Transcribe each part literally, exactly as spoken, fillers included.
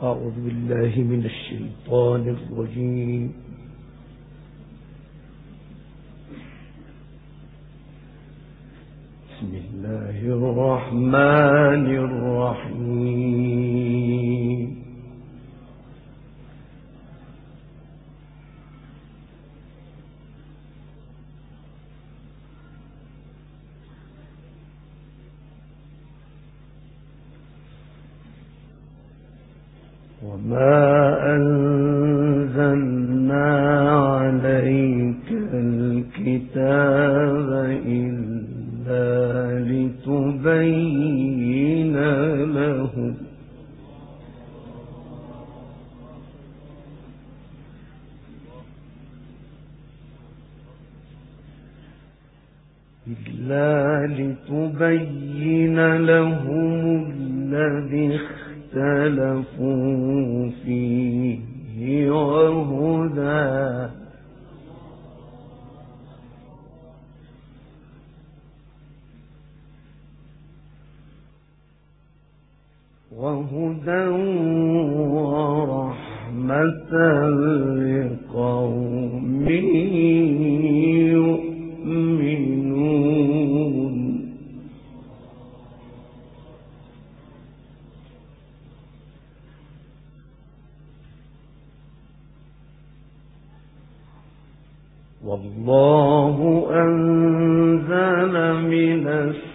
أعوذ بالله من الشيطان الرجيم. بسم الله الرحمن الرحيم. وما أنزلنا عليك الكتاب إلا لتبين لهم إلا لتبين لهم الذي اختلفوا فيه وهدى وهدى ورحمة لقوم يؤمنون. والله أنزل من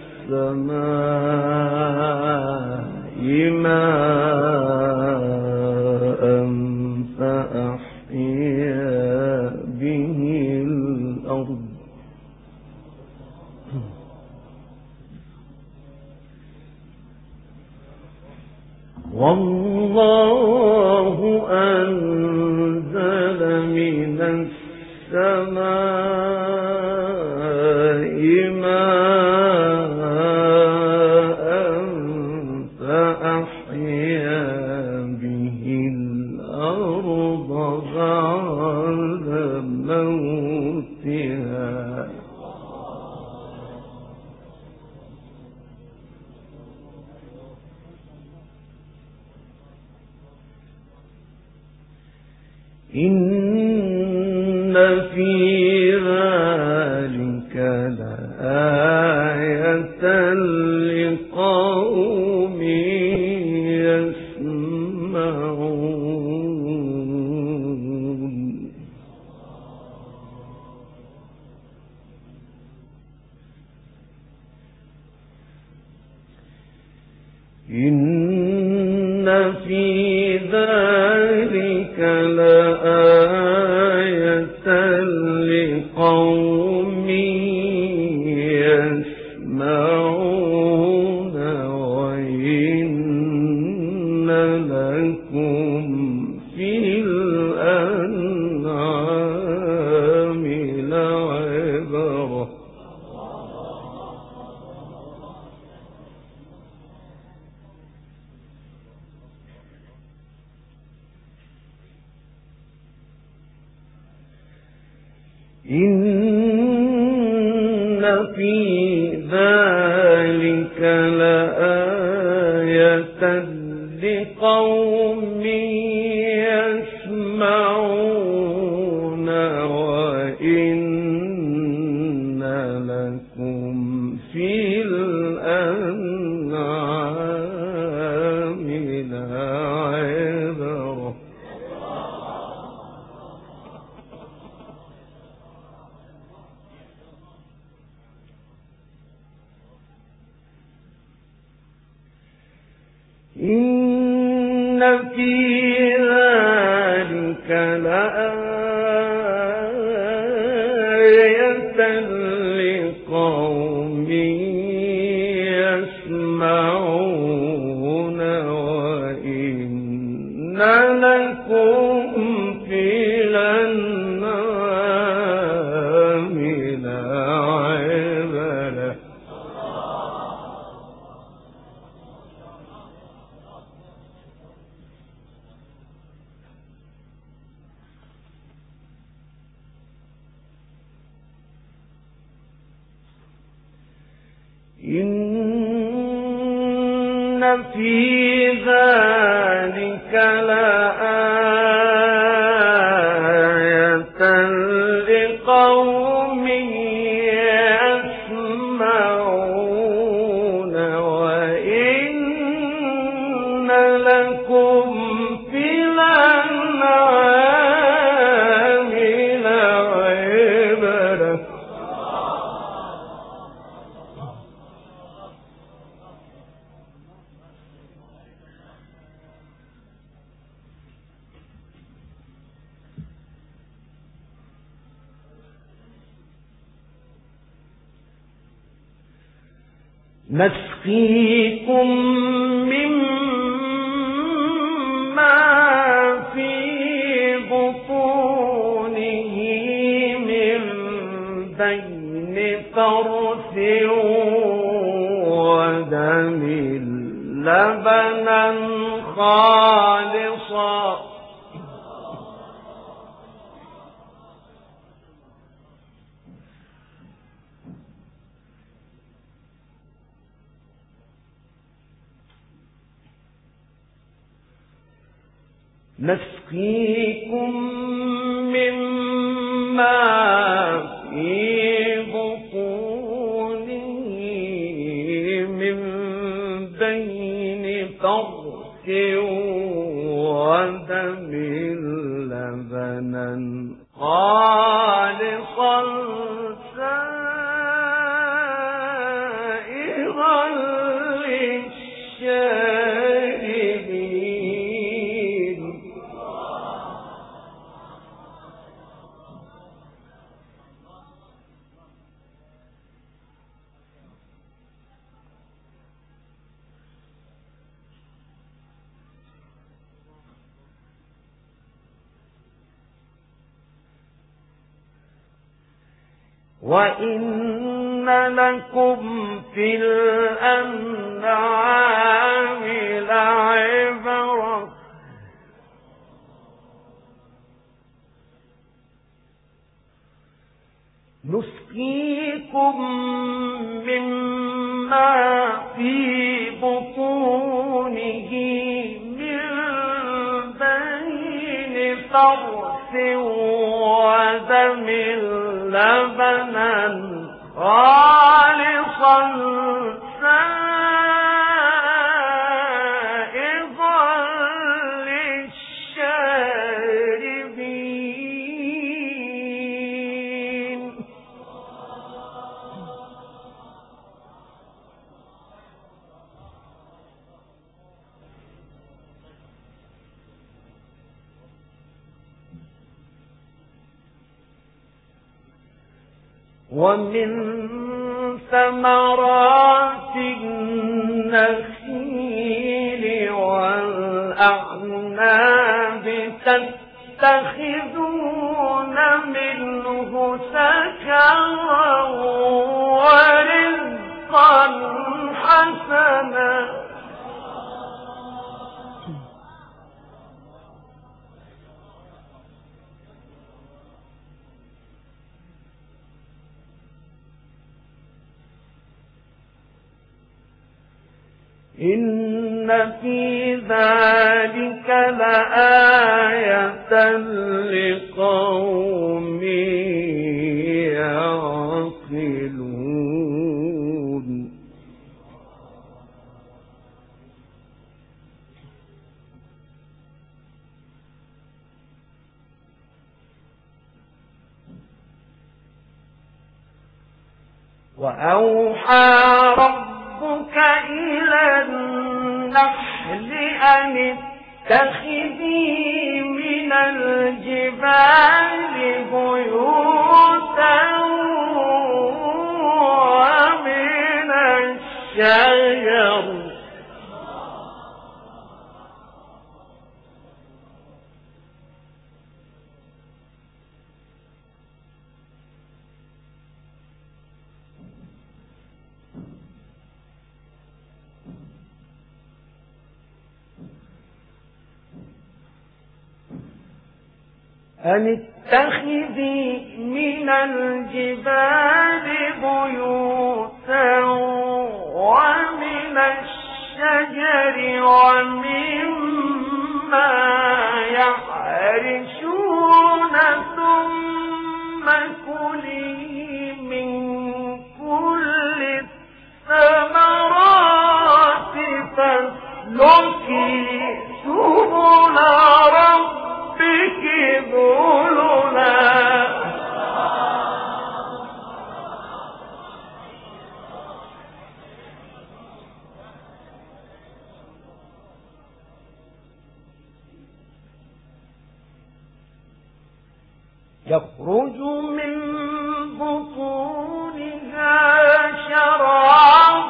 السماء ماء فأحيا به الأرض والله أنزل من السماء ماء فأحيا به الأرض بعد موتها إن في ذلك لآية لقوم يسمعون. إن في ذلك لآية لقوم يسمعون وإن لكم في الأنعام لعبرة إن في ذلك لآية لقوم يسمعون وإن لكم في الأنعام لعبرة إن في ذلك لآية لقوم يسمعون وإن لكم في الأنعام لعبرة إن في ذلك لآية لقوم يسمعون وإن لكم في الأنعام لعبرة. نسقيكم مما في بطونه من بين فرث ودم لبنا خالصا نسقيكم مما في بطونه من بين فرث ودم لبنا خالصا سائغا للشاربين. وَإِنَّ لَكُمْ فِي الْأَنْعَامِ لَعِبْرَةً نسقيكم مما في بطونه من بين فرث ودم لبنا خالصا سائغا للشاربين. ومن ثمرات النخيل والأعناب تتخذون منه سكرا ورزقا حسنا. إن في ذلك لآية لقوم يعقلون. وأوحى ربك إلى النحل أن اتخذي من الجبال بيوتا ومن الشجر أن اتخذي من الجبال بيوتا ومن الشجر الشجر ومما يعرشون ثم كلي من كل الثمرات فاسلكي سبل ربك ذللا يخرج من بطونها شراب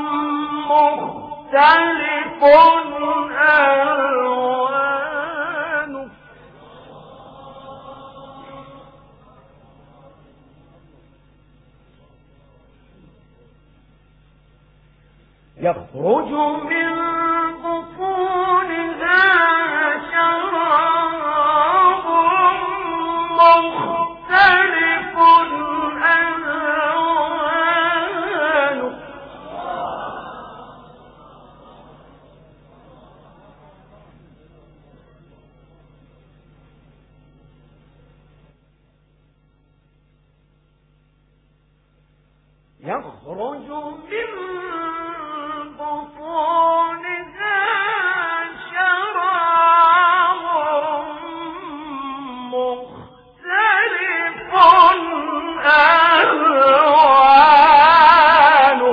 مختلف ألوانه يخرج من بطونها شراب مختلف ألوانه يخرج من بطونها شراب مختلف ألوانه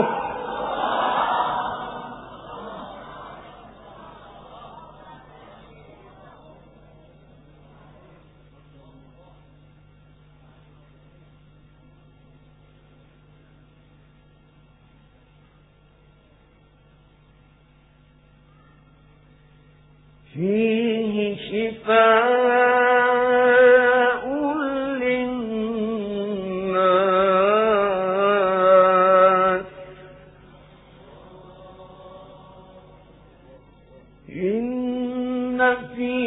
فيه شفاء للناس إن في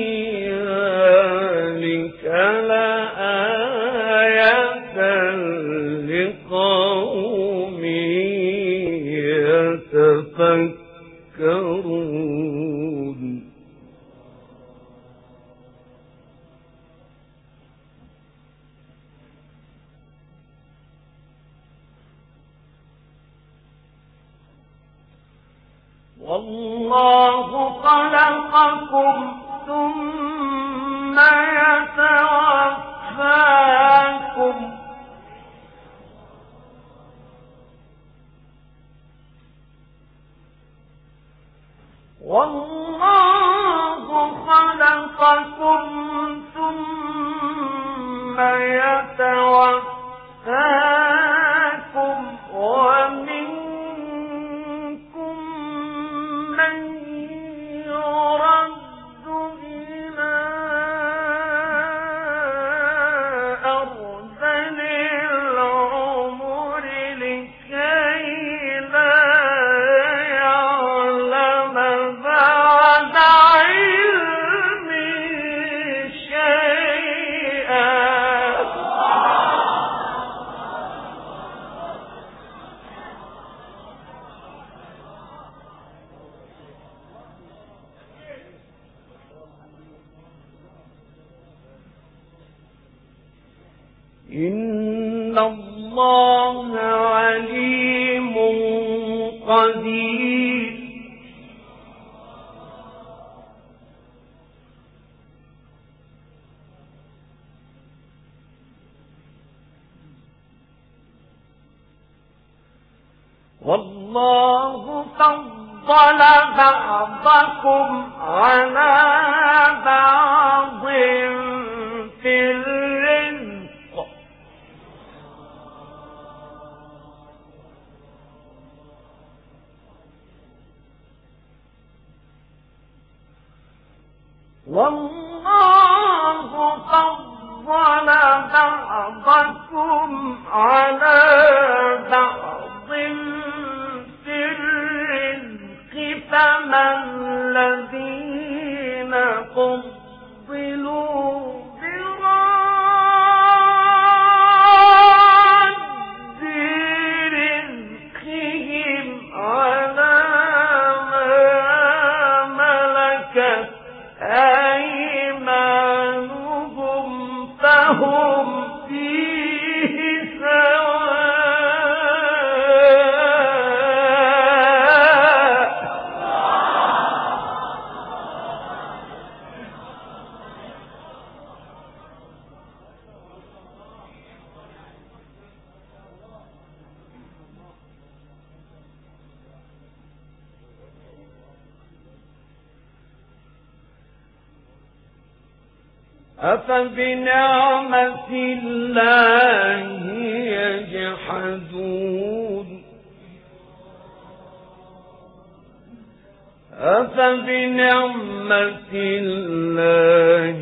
ذلك لآية لقوم يتفكرون والله خلقكم ثم يتوفاكم والله خلقكم ثم يتوفاكم ومنكم من يرد إلى أرذل العمر لكي لا يعلم بعد علم شيئا إن الله عليم قدير والله فضل بعضكم على بعض في الرزق والله فضل بعضكم على بعض في الرزق فما الذين فضلوا براد رزقهم على ما ملكت أيمانهم فهم فيه سواء. أفبنعمة الله يجحدون أفبنعمة الله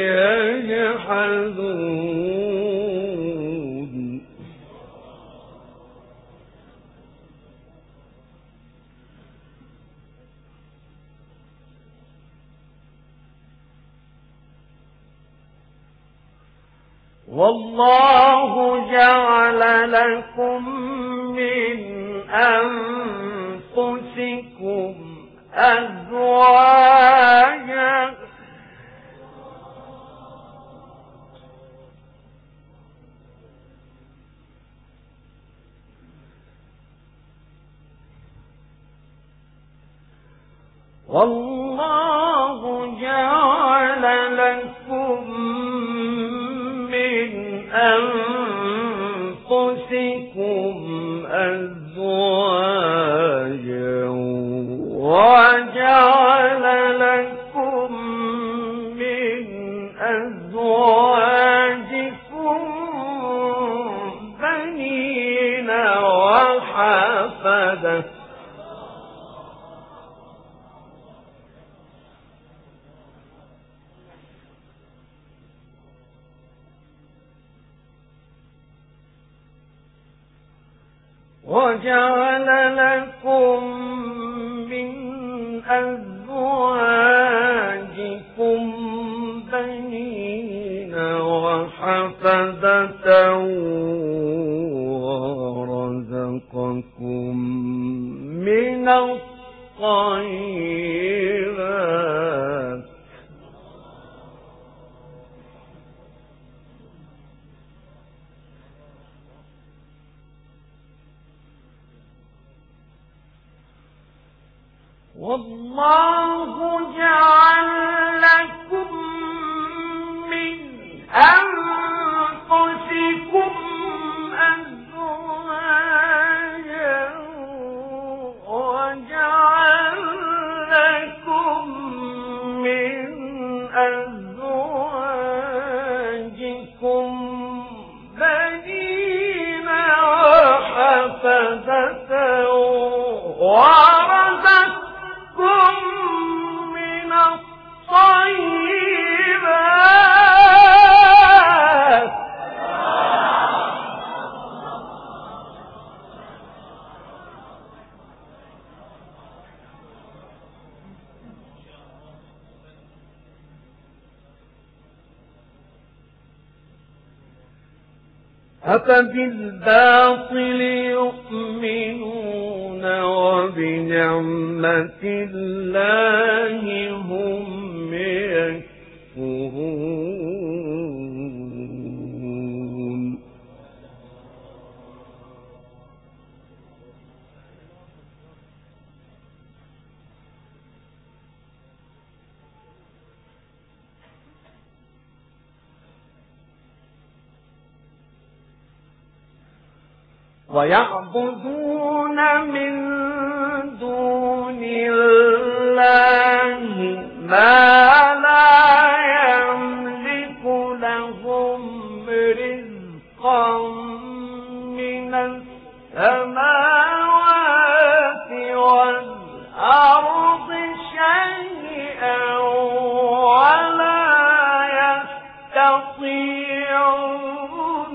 يجحدون والله جعل لكم من أنفسكم أزواجا والله جعل لكم من أنفسكم أزواجا وجعل لكم من أزواجكم بنين وحفدة وجعل لكم من أزواجكم بنين وحفدة ورزقكم من الطيبات والله جعل لكم من أنفسكم أزواجا وجعل لكم من أزواجكم بنين وحفدة ورزقكم من الطيبات أفبالباطل يؤمنون وبنعمة الله هم يكفرون ويعبدون من دون الله ما لا يملك لهم رزقا من السماوات والأرض شيئا ولا يستطيعون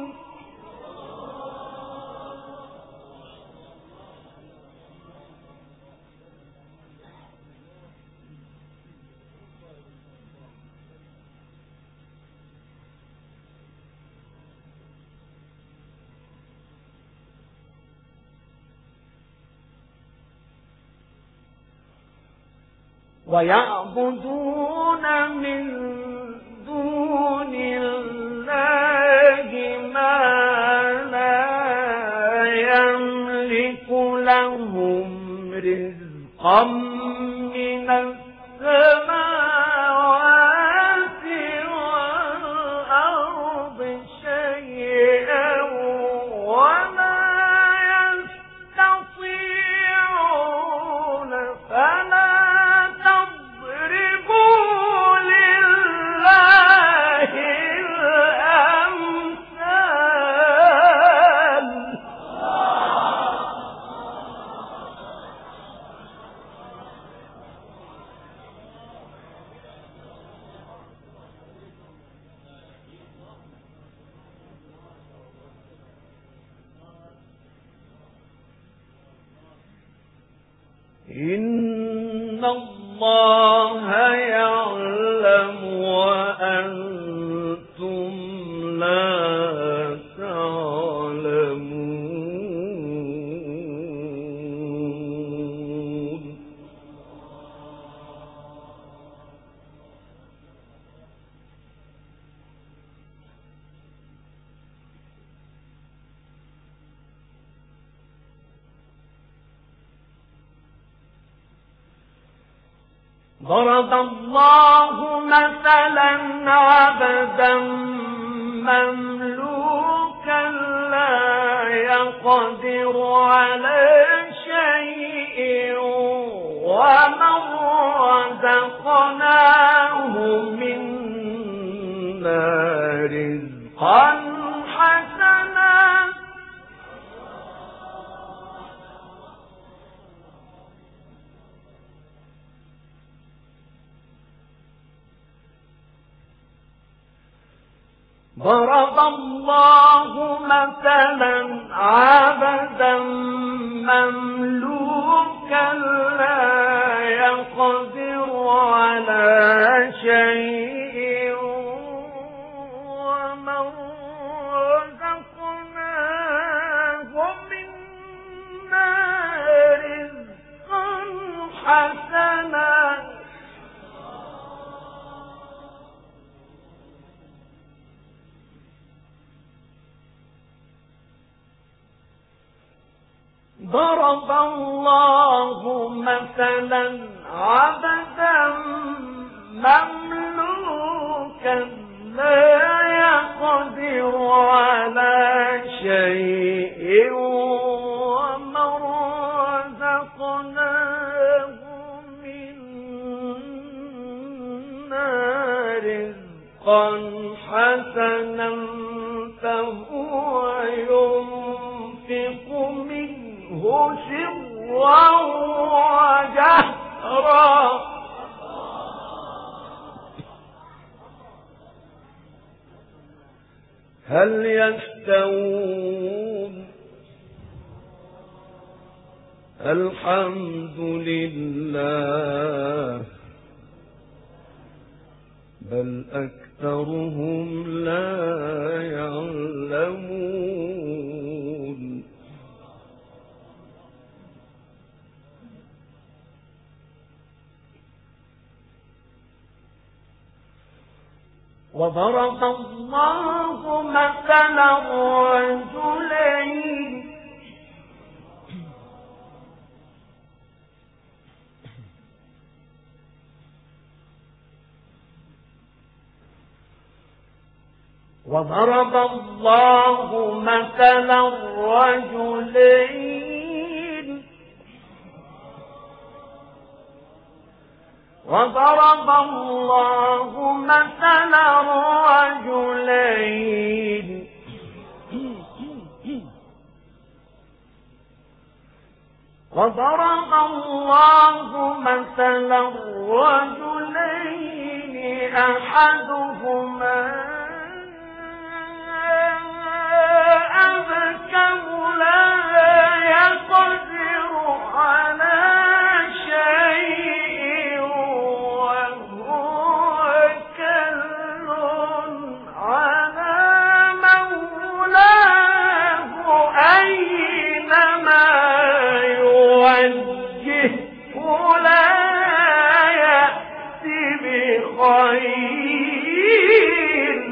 ويعبدون من دون الله ما لا يملك لهم رزقا من السماوات والأرض شيئا ولا يستطيعون فلا إن الله يعلم وأنتم لا تعلمون. ضرب الله مثلا عبدا مملوكا لا يقدر على شيء ومن رزقناه منا رزقا حسنا ضرب الله مثلا عبدا مملوكا لا يقدر على شيء ومن رزقناه منا رزقا حسنا ضرب الله مثلا عبدا مملوكا لا يقدر على شيء ومن رزقناه منا رزقا حسنا فهو ينفق منه سرا وجهرا هل يستوون الحمد لله بل أكثرهم لا يعلمون وضرب الله مثلا رجلين وضرب الله مثلا رجلين وضرب الله مثلا رجلين وضرب الله مثلا رجلين أحدهما أبكم لا يقدر على شيء وهو كل على مولاه أينما يوجهه لا خير.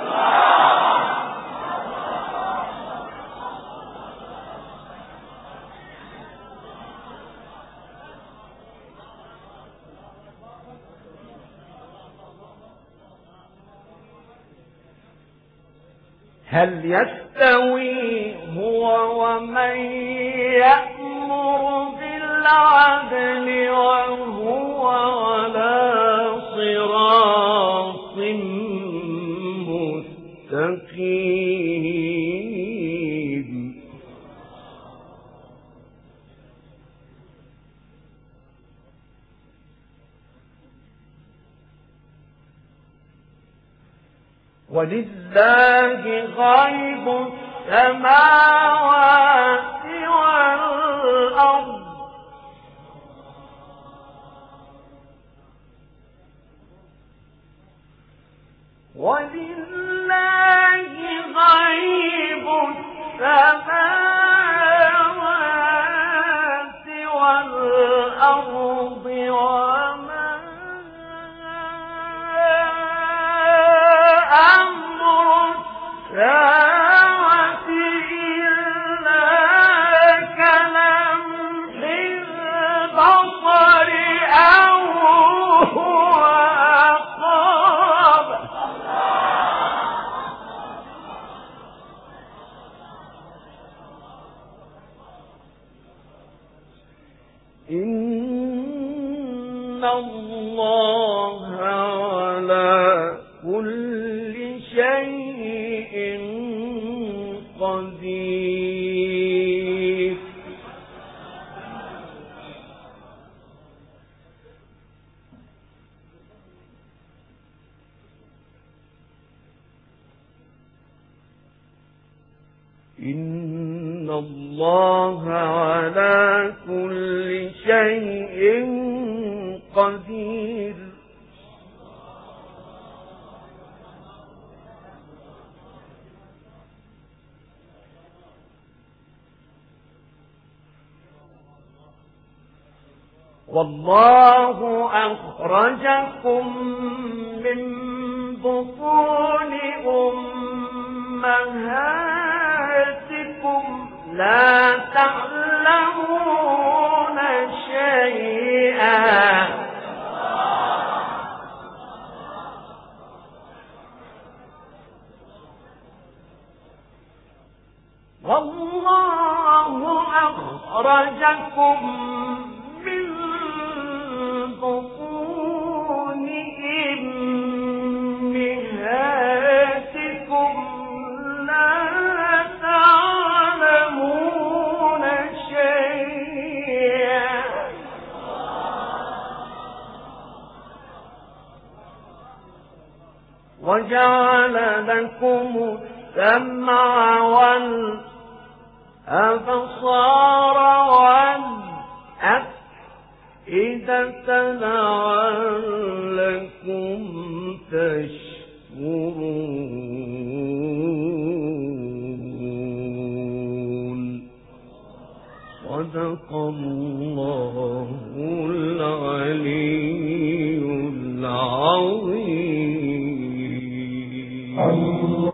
هل يستوي هو ومن يأمر بالعدل وهو على صراط مستقيم؟ ولله غيب السماوات والأرض ولله غيب السماوات والأرض وما أمر الساعة إلا كلمح البصر أو هو أقرب. إن الله على كل شيء قدير. إن الله على كل شيء قدير. والله أخرجكم من بطون أمهاتكم لا تعلمون شيئا والله أخرجكم من بطون أمهاتكم لا تعلمون شيئا وجعل لكم السمع والأبصار والأفئدة لعلكم تشكرون. صدق الله العلي العظيم.